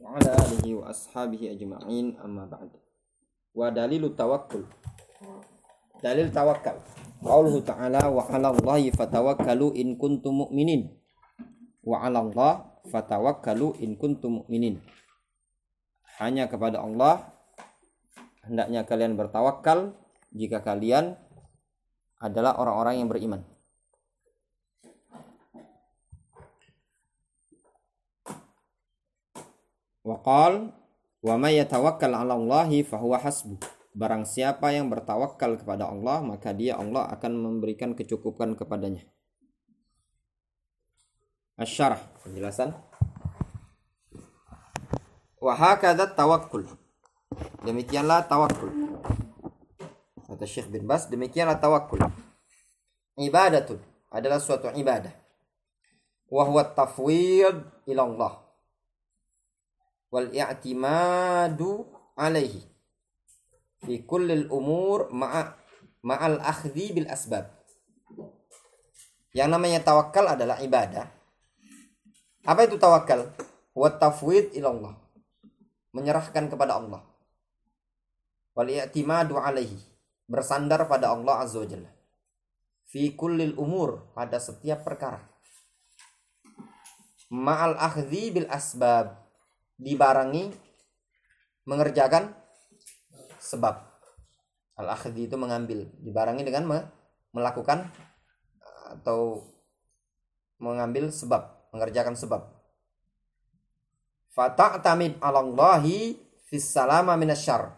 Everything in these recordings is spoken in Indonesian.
wa ala alihi wa ashabihi ajma'in, amma ba'd. Wa dalilu tawakkul. Dalil tawakkal. Qauluhu ta'ala wa 'ala Allahi fatawakkalu in kuntum mu'minin. Wa 'ala Allah fatawakkalu in kuntum mu'minin. Hanya kepada Allah hendaknya kalian bertawakal jika kalian adalah orang-orang yang beriman. Wa qala wa may yatawakkal 'ala Allahi fahuwa hasbuh. Barang siapa yang bertawakal kepada Allah, maka Allah akan memberikan kecukupan kepadanya. Asy-syarah, penjelasan. Wa hakadha tawakkul. Demikianlah tawakkul. Kata Syekh bin Baz, demikianlah tawakkul. Ibadatun, adalah suatu ibadah. Wa huwa tafwid ila Allah wal i'timadu alaihi fi kullil umur ma'al akhdhi bil asbab. Yang namanya tawakal adalah ibadah. Apa itu tawakal? Wa tafwid ila Allah, menyerahkan kepada Allah. Wal i'timadu alaihi, bersandar pada Allah azza wajalla. Fi kullil umur, pada setiap perkara. Ma'al akhdhi bil asbab, dibarengi mengerjakan sebab. Al-akhdhi itu mengambil, dibarengi dengan melakukan atau mengambil sebab, mengerjakan sebab. Fata'tamid 'ala Allahi fis salama minasyarr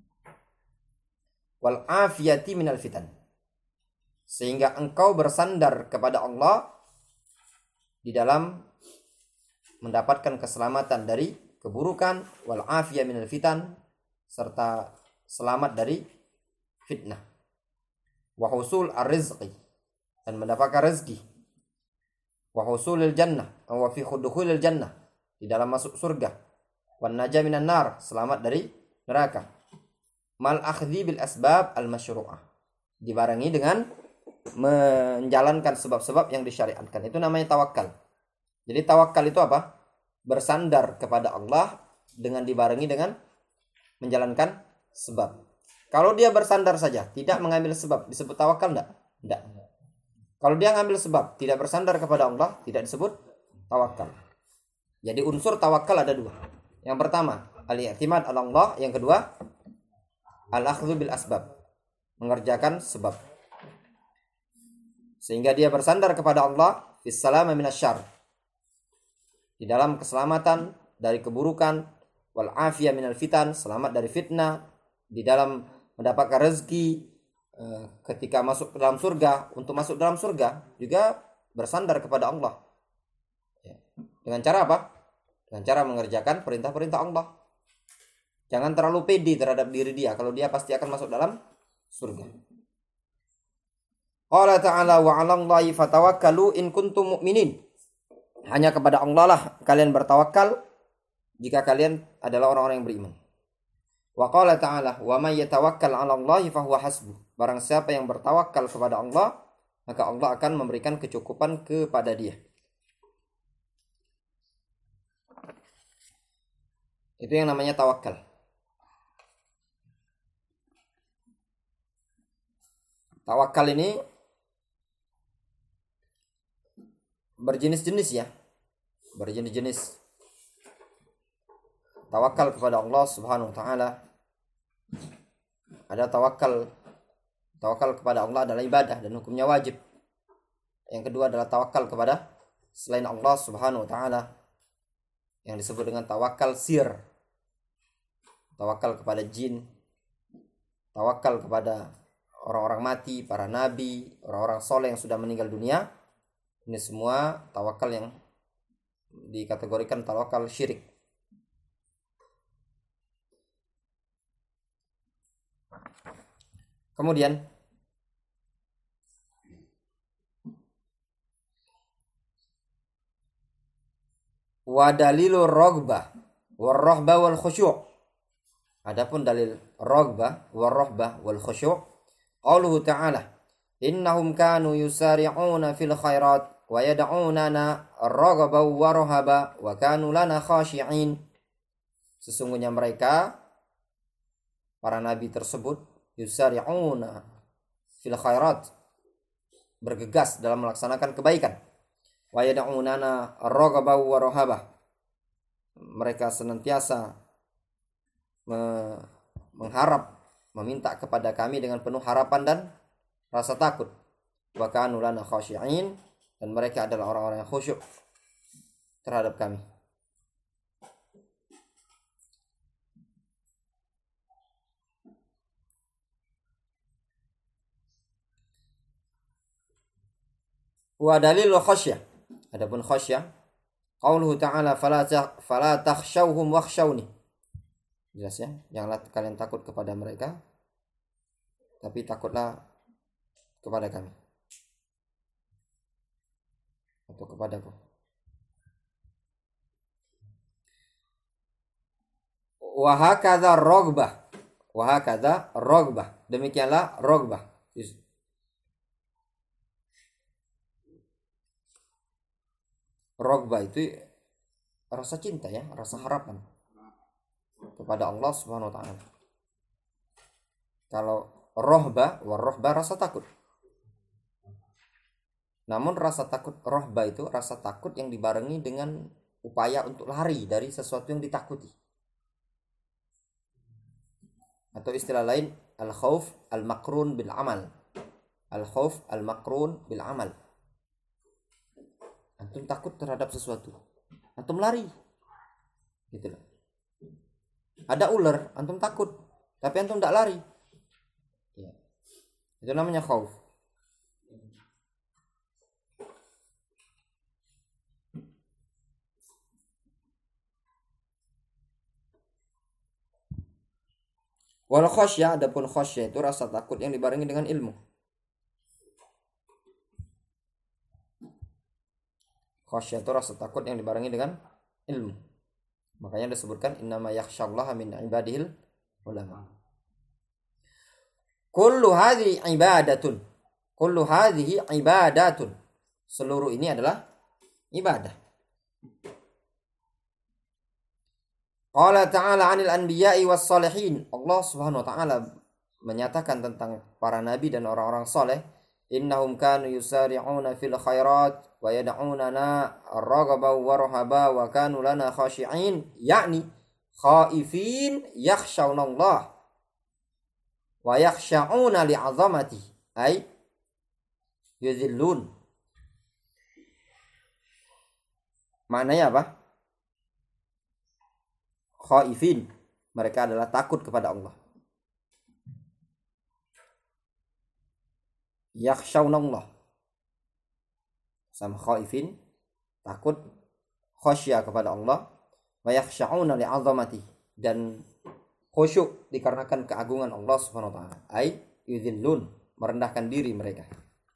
wal afiyati minal fitan. Sehingga engkau bersandar kepada Allah di dalam mendapatkan keselamatan dari keburukan, wal afiyah minal fitan, serta selamat dari fitnah. Wa husul ar-rizqi, dan mendapatkan rezeki. Wa husulil jannah, wa fi khudukhulil jannah, di dalam masuk surga. Wan najah minan nar, selamat dari neraka. Mal akhdhi bil asbab al masyru'ah, dibarengi dengan menjalankan sebab-sebab yang disyariatkan. Itu namanya tawakal. Jadi tawakal itu apa? Bersandar kepada Allah dengan dibarengi dengan menjalankan sebab. Kalau dia bersandar saja, tidak mengambil sebab, disebut tawakal enggak? Enggak. Kalau dia mengambil sebab, tidak bersandar kepada Allah, tidak disebut tawakal. Jadi unsur tawakal ada dua. Yang pertama, al-i'timad 'ala Allah. Yang kedua, al-akhdhu bil asbab, mengerjakan sebab. Sehingga dia bersandar kepada Allah fis salama minasyarr, di dalam keselamatan dari keburukan, wal afiyah minal fitan, selamat dari fitnah, di dalam mendapatkan rezeki ketika masuk ke dalam surga. Untuk masuk dalam surga juga bersandar kepada Allah. Dengan cara apa? Dengan cara mengerjakan perintah-perintah Allah. Jangan terlalu pede terhadap diri dia kalau dia pasti akan masuk dalam surga. Qala ta'ala wa 'ala Allahi fatawakkalu in kuntum mu'minin. Hanya kepada Allah lah kalian bertawakal jika kalian adalah orang-orang yang beriman. Wa qala ta'ala wa may yatawakkal 'ala Allahi fahuwa hasbuh. Barang siapa yang bertawakal kepada Allah, maka Allah akan memberikan kecukupan kepada dia. Itu yang namanya tawakal. Tawakal ini berjenis-jenis ya. Berjenis-jenis. Tawakal kepada Allah Subhanahu wa taala. Ada tawakal kepada Allah adalah ibadah dan hukumnya wajib. Yang kedua adalah tawakal kepada selain Allah Subhanahu wa taala, yang disebut dengan tawakal sir. Tawakal kepada jin, tawakal kepada orang-orang mati, para nabi, orang-orang soleh yang sudah meninggal dunia. Ini semua tawakal yang dikategorikan tawakal syirik. Kemudian wa dalilur raghbah war-rahbah wal khusyu'. Adapun dalil raghbah war-rahbah wal khusyu', qauluhu ta'ala innahum kanu yusari'una fil khairat wa yad'unana raghaban wa rahaba wa kanu lana khashi'in. Sesungguhnya mereka para nabi tersebut yusari'una fil khairat, bergegas dalam melaksanakan kebaikan. Wa yad'unana raghaban wa rahabah, mereka senantiasa mengharap, meminta kepada kami dengan penuh harapan dan rasa takut. Wa kanu lana khashi'in, dan mereka adalah orang-orang yang khusyuk terhadap kami. Wa dalilul khasyah, adapun khasyah, qauluhu ta'ala fala takhshawhum wakhshawni. Jelas ya, janganlah kalian takut kepada mereka, tapi takutlah kepada kami atau kepadaku. Wa hakadha raghbah, demikianlah raghbah. Raghbah itu rasa cinta ya, rasa harapan kepada Allah Subhanahu wa taala. Kalau rohbah rasa takut. Namun rasa takut rohbah itu rasa takut yang dibarengi dengan upaya untuk lari dari sesuatu yang ditakuti. Atau istilah lain, al-khauf al-maqrun bil amal. Al-khauf al-maqrun bil amal. Antum takut terhadap sesuatu, antum lari, gitu loh. Ada ular, antum takut, tapi antum tidak lari, ya. Itu namanya khauf. Wal khasyah, adapun khasyah itu rasa takut yang dibarengi dengan ilmu. Khasyah itu rasa takut yang dibarengi dengan ilmu. Makanya disebutkan innama yakhsyallaha min ibadihil ulama. Kullu hadhihi ibadatun. Seluruh ini adalah ibadah. Qala ta'ala 'anil anbiya'i was salihin. Allah Subhanahu wa taala menyatakan tentang para nabi dan orang-orang saleh, innahum kanu yusari'una fil khairat wa yad'unana raghaban wa rahaba wa kanu lana khashi'in, yakni khaifin yakhshawna Allah wa yakhsha'una li'azamati, ay yuzillun. Maknanya apa? Khaifin, mereka adalah takut kepada Allah. Yakhshawna Allah sama khaifin, takut, khasyah kepada Allah, wa yakhsha'una li'azamati, dan khusyuk dikarenakan keagungan Allah Subhanahu wa taala, ai yudhillun, merendahkan diri mereka.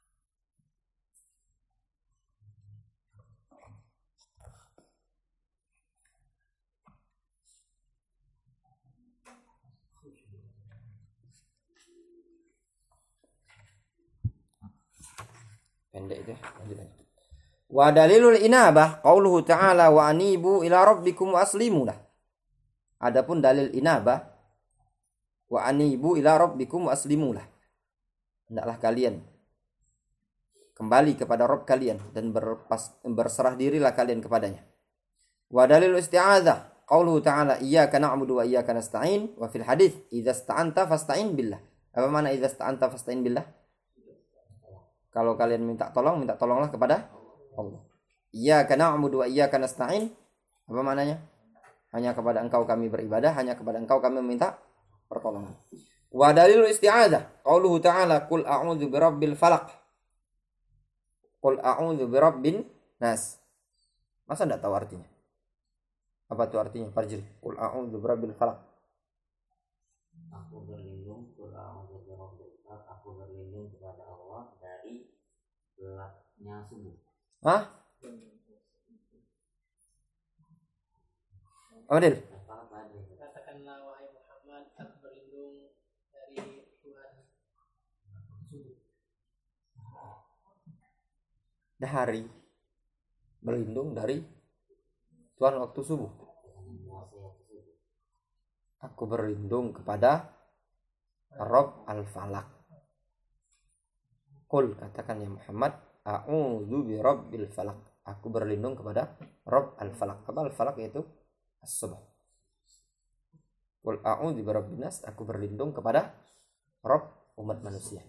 Pendek itu, lanjut. Wa dalilul inabah qauluhu ta'ala wa anibu ila rabbikum wa aslimu lah. Adapun dalil inabah, wa anibu ila rabbikum wa aslimu lah, hendaklah kalian kembali kepada Rabb kalian dan berserah dirilah kalian kepadanya. Wa dalilul isti'adzah qauluhu ta'ala iyyaka na'budu wa iyyaka nasta'in, wa fil hadits idza sta'anta fasta'in billah. Apa makna idza sta'anta fasta'in billah? Kalau kalian minta tolonglah kepada Allah. Iyyaka na'budu wa iyyaka nasta'in, apa maknanya? Hanya kepada Engkau kami beribadah, hanya kepada Engkau kami meminta pertolongan. Wa dalilul isti'adzah qauluhu ta'ala qul a'udzu birabbil falaq, qul a'udzu birabbin nas. Masa enggak tahu artinya? Apa tuh artinya, Farjil? Qul a'udzu birabbil falaq. Aku berlindung, qul a'udzu birabbil falaq, aku berlindung kepada Allah dari gelapnya subuh. Hah? Adil. Katakanlah wahai Muhammad, aku berlindung dari Tuhan subuh. Dahari berlindung dari Tuhan waktu subuh. Aku berlindung kepada Rabb al-Falak. Qul, katakan ya Muhammad, a'udzu bi rabbil falak. Aku berlindung kepada Rabb al-Falak. Apa al-Falak? Yaitu as-subh. Qul a'udzu bi rabbin nas. Aku berlindung kepada Rabb umat manusia.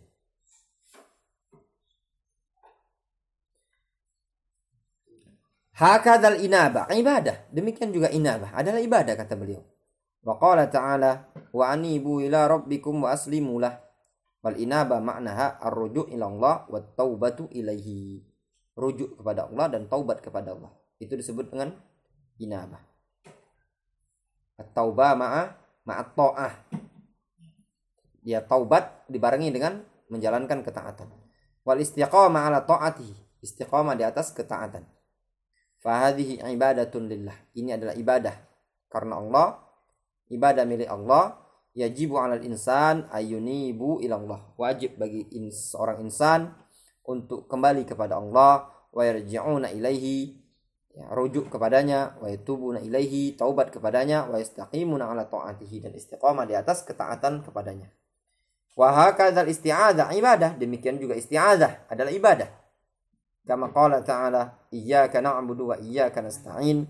Hakadzal inabah, ibadah. Demikian juga inabah adalah ibadah, kata beliau. Wa qala ta'ala wa anibu ila rabbikum wa aslimu lah. Wal inabah maknaha ar-ruju' ila Allah wa taubatu ilaihi. Rujuk kepada Allah dan taubat kepada Allah. Itu disebut dengan inabah. At-taubah ma'at ta'ah. Dia taubat dibarengi dengan menjalankan ketaatan. Wal istiqamah ala ta'atihi. Istiqamah di atas ketaatan. Fahadhihi ibadatun lillah. Ini adalah ibadah karena Allah, ibadah milik Allah. Yajibu 'alal insan ayyunibu ila Allah. Wajib bagi seorang insan untuk kembali kepada Allah, wa yarji'una ilaihi, ya, rujuk kepadanya, wa yatubuna ilaihi, taubat kepadanya, wa yastaqimuna 'ala ta'atihi, dan istiqamah di atas ketaatan kepadanya. Wa hakadzal isti'adzah ibadah. Demikian juga isti'adzah adalah ibadah. Kama qala ta'ala iyyaka na'budu wa iyyaka nasta'in.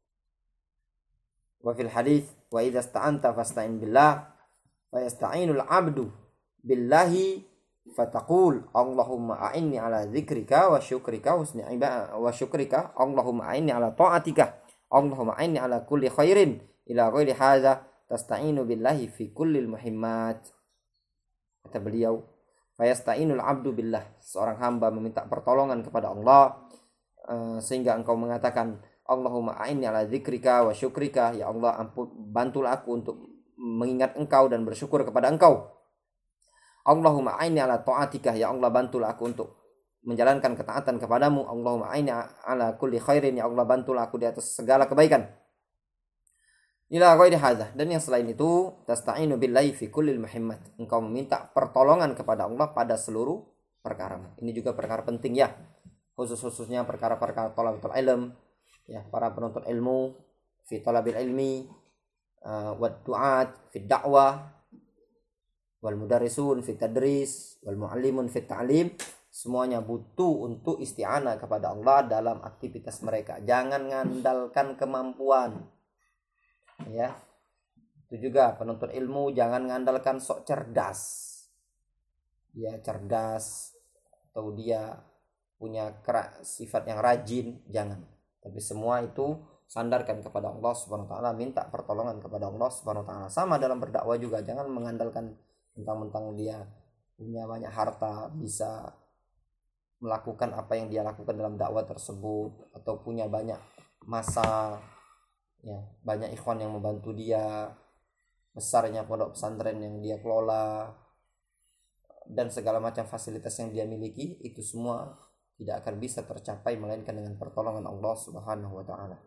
Wa fil hadits wa idza sta'anta fasta'in billah wa yasta'inul 'abdu billahi fataqul Allahumma a'inni 'ala dzikrika wa syukrika husni ibadatika wa syukrika Allahumma a'inni 'ala ta'atika Allahumma a'inni 'ala kulli khairin ila ghairi hadza tasta'inu billahi fi kullil muhimmat. Kata beliau, fayasta'inul 'abdu billah, seorang hamba meminta pertolongan kepada Allah, sehingga engkau mengatakan Allahumma a'inni 'ala dzikrika wa syukrika, ya Allah bantulah aku untuk mengingat engkau dan bersyukur kepada engkau. Allahumma a'inni 'ala ta'atika, ya Allah bantulah aku untuk menjalankan ketaatan kepadamu. Allahumma a'inni 'ala kulli khairin, ya Allah bantulah aku di atas segala kebaikan. Ila ghairi hadza, dan yang selain itu tasta'inu billahi fi kullil muhimmat, engkau meminta pertolongan kepada Allah pada seluruh perkara. Ini juga perkara penting ya, khususnya perkara-perkara thalabatul ilm, ya, para penuntut ilmu fi talabil ilmi, wa du'at fi da'wah, wal mudarrisun fi tadris, wal muallimun fi ta'lim. Semuanya butuh untuk isti'anah kepada Allah dalam aktivitas mereka. Jangan mengandalkan kemampuan. Ya, itu juga penuntut ilmu jangan mengandalkan sok cerdas, dia cerdas atau dia punya sifat yang rajin, jangan. Tapi semua itu sandarkan kepada Allah Subhanahu wa taala, minta pertolongan kepada Allah Subhanahu wa taala. Sama dalam berdakwah juga, jangan mengandalkan mentang-mentang dia punya banyak harta bisa melakukan apa yang dia lakukan dalam dakwah tersebut, atau punya banyak masa, ya, banyak ikhwan yang membantu dia, besarnya pondok pesantren yang dia kelola, dan segala macam fasilitas yang dia miliki, itu semua tidak akan bisa tercapai melainkan dengan pertolongan Allah Subhanahu wa taala.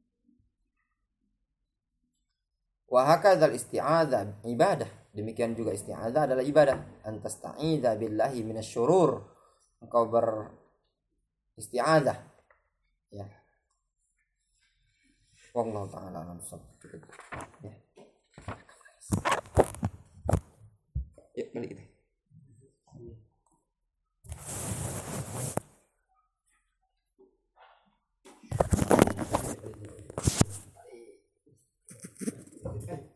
Wa hakadzal isti'adzah ibadah. Demikian juga isti'adzah adalah ibadah. Antasta'idza billahi minasyurur. Engkau beristi'adzah, ya. Wallahu ta'ala a'lam. Ya. Yuk balik kita.